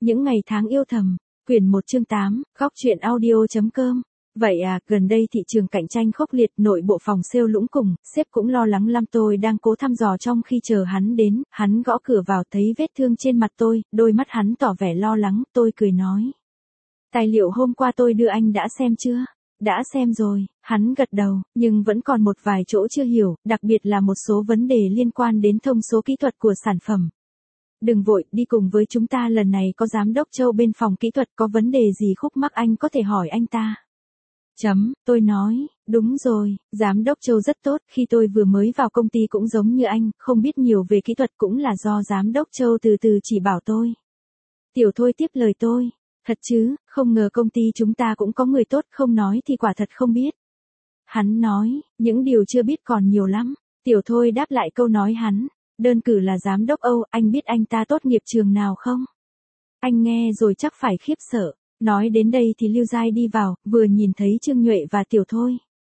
Những ngày tháng yêu thầm, quyển 1 chương 8, góc truyện audio.com. Vậy à, gần đây thị trường cạnh tranh khốc liệt, nội bộ phòng sale lũng củng, sếp cũng lo lắng lắm. Tôi đang cố thăm dò trong khi chờ hắn đến, hắn gõ cửa vào thấy vết thương trên mặt tôi, đôi mắt hắn tỏ vẻ lo lắng, tôi cười nói. Tài liệu hôm qua tôi đưa anh đã xem chưa? Đã xem rồi, hắn gật đầu, nhưng vẫn còn một vài chỗ chưa hiểu, đặc biệt là một số vấn đề liên quan đến thông số kỹ thuật của sản phẩm. Đừng vội, đi cùng với chúng ta lần này có giám đốc Châu bên phòng kỹ thuật, có vấn đề gì khúc mắc anh có thể hỏi anh ta. Tôi nói, đúng rồi, giám đốc Châu rất tốt, khi tôi vừa mới vào công ty cũng giống như anh, không biết nhiều về kỹ thuật cũng là do giám đốc Châu từ từ chỉ bảo tôi. Tiểu Thôi tiếp lời tôi, thật chứ, không ngờ công ty chúng ta cũng có người tốt, không nói thì quả thật không biết. Hắn nói, những điều chưa biết còn nhiều lắm. Tiểu Thôi đáp lại câu nói hắn. Đơn cử là giám đốc Âu, anh biết anh ta tốt nghiệp trường nào không? Anh nghe rồi chắc phải khiếp sợ. Nói đến đây thì Lưu Giai đi vào, vừa nhìn thấy Trương Nhuệ và Tiểu Thôi.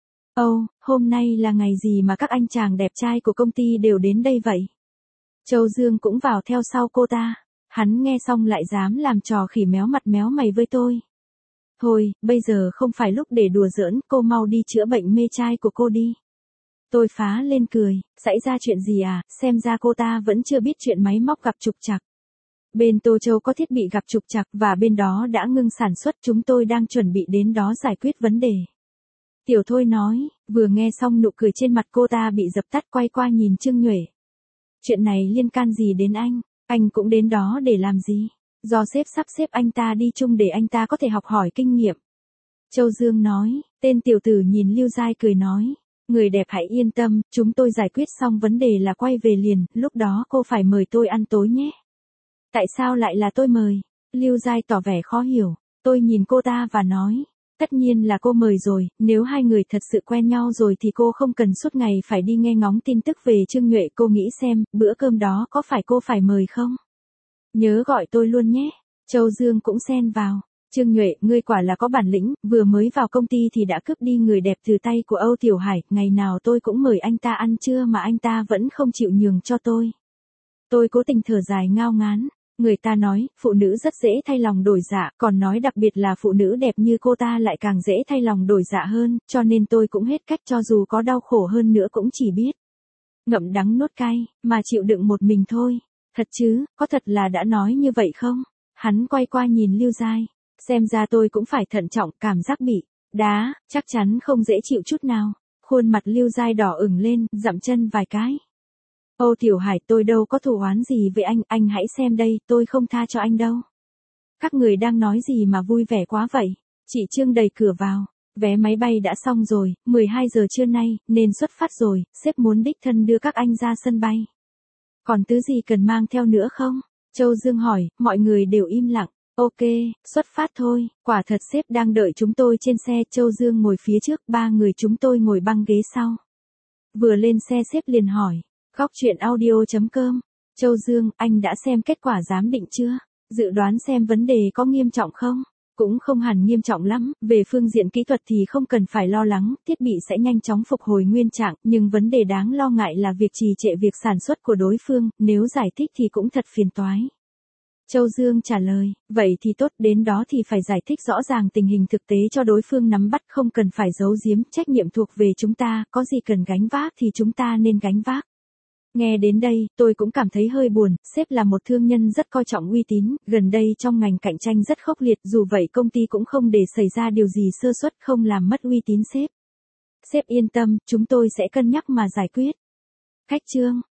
Âu, hôm nay là ngày gì mà các anh chàng đẹp trai của công ty đều đến đây vậy? Châu Dương cũng vào theo sau cô ta. Hắn nghe xong lại dám làm trò khỉ méo mặt méo mày với tôi. Thôi, bây giờ không phải lúc để đùa giỡn, cô mau đi chữa bệnh mê trai của cô đi. Tôi phá lên cười, xảy ra chuyện gì à, xem ra cô ta vẫn chưa biết chuyện máy móc gặp trục trặc. Bên Tô Châu có thiết bị gặp trục trặc và bên đó đã ngưng sản xuất, chúng tôi đang chuẩn bị đến đó giải quyết vấn đề. Tiểu Thôi nói, vừa nghe xong nụ cười trên mặt cô ta bị dập tắt, quay qua nhìn Trương Nhuệ. Chuyện này liên can gì đến anh cũng đến đó để làm gì? Do sếp sắp xếp anh ta đi chung để anh ta có thể học hỏi kinh nghiệm. Châu Dương nói, tên tiểu tử nhìn Lưu Giai cười nói. Người đẹp hãy yên tâm, chúng tôi giải quyết xong vấn đề là quay về liền, lúc đó cô phải mời tôi ăn tối nhé. Tại sao lại là tôi mời? Lưu Giai tỏ vẻ khó hiểu, tôi nhìn cô ta và nói, tất nhiên là cô mời rồi, nếu hai người thật sự quen nhau rồi thì cô không cần suốt ngày phải đi nghe ngóng tin tức về Trương Nhuệ, cô nghĩ xem, bữa cơm đó có phải cô phải mời không? Nhớ gọi tôi luôn nhé. Châu Dương cũng xen vào. Trương Nhuệ, ngươi quả là có bản lĩnh, vừa mới vào công ty thì đã cướp đi người đẹp từ tay của Âu Tiểu Hải, ngày nào tôi cũng mời anh ta ăn trưa mà anh ta vẫn không chịu nhường cho tôi. Tôi cố tình thở dài ngao ngán, người ta nói, phụ nữ rất dễ thay lòng đổi dạ, còn nói đặc biệt là phụ nữ đẹp như cô ta lại càng dễ thay lòng đổi dạ hơn, cho nên tôi cũng hết cách, cho dù có đau khổ hơn nữa cũng chỉ biết ngậm đắng nuốt cay, mà chịu đựng một mình thôi. Thật chứ, có thật là đã nói như vậy không? Hắn quay qua nhìn Lưu Giai. Xem ra tôi cũng phải thận trọng, cảm giác bị đá, chắc chắn không dễ chịu chút nào. Khuôn mặt Lưu Giai đỏ ửng lên, dậm chân vài cái. Âu Tiểu Hải, tôi đâu có thù oán gì với anh hãy xem đây, tôi không tha cho anh đâu. Các người đang nói gì mà vui vẻ quá vậy? Chị Trương đẩy cửa vào. Vé máy bay đã xong rồi, 12 giờ trưa nay, nên xuất phát rồi, sếp muốn đích thân đưa các anh ra sân bay. Còn thứ gì cần mang theo nữa không? Châu Dương hỏi, mọi người đều im lặng. Ok, xuất phát thôi, quả thật sếp đang đợi chúng tôi trên xe, Châu Dương ngồi phía trước, ba người chúng tôi ngồi băng ghế sau. Vừa lên xe sếp liền hỏi, góc truyện audio.com, Châu Dương, anh đã xem kết quả giám định chưa? Dự đoán xem vấn đề có nghiêm trọng không? Cũng không hẳn nghiêm trọng lắm, về phương diện kỹ thuật thì không cần phải lo lắng, thiết bị sẽ nhanh chóng phục hồi nguyên trạng, nhưng vấn đề đáng lo ngại là việc trì trệ việc sản xuất của đối phương, nếu giải thích thì cũng thật phiền toái. Châu Dương trả lời, vậy thì tốt, đến đó thì phải giải thích rõ ràng tình hình thực tế cho đối phương nắm bắt, không cần phải giấu giếm, trách nhiệm thuộc về chúng ta, có gì cần gánh vác thì chúng ta nên gánh vác. Nghe đến đây, tôi cũng cảm thấy hơi buồn, sếp là một thương nhân rất coi trọng uy tín, gần đây trong ngành cạnh tranh rất khốc liệt, dù vậy công ty cũng không để xảy ra điều gì sơ suất không làm mất uy tín sếp. Sếp yên tâm, chúng tôi sẽ cân nhắc mà giải quyết. Khách Trương.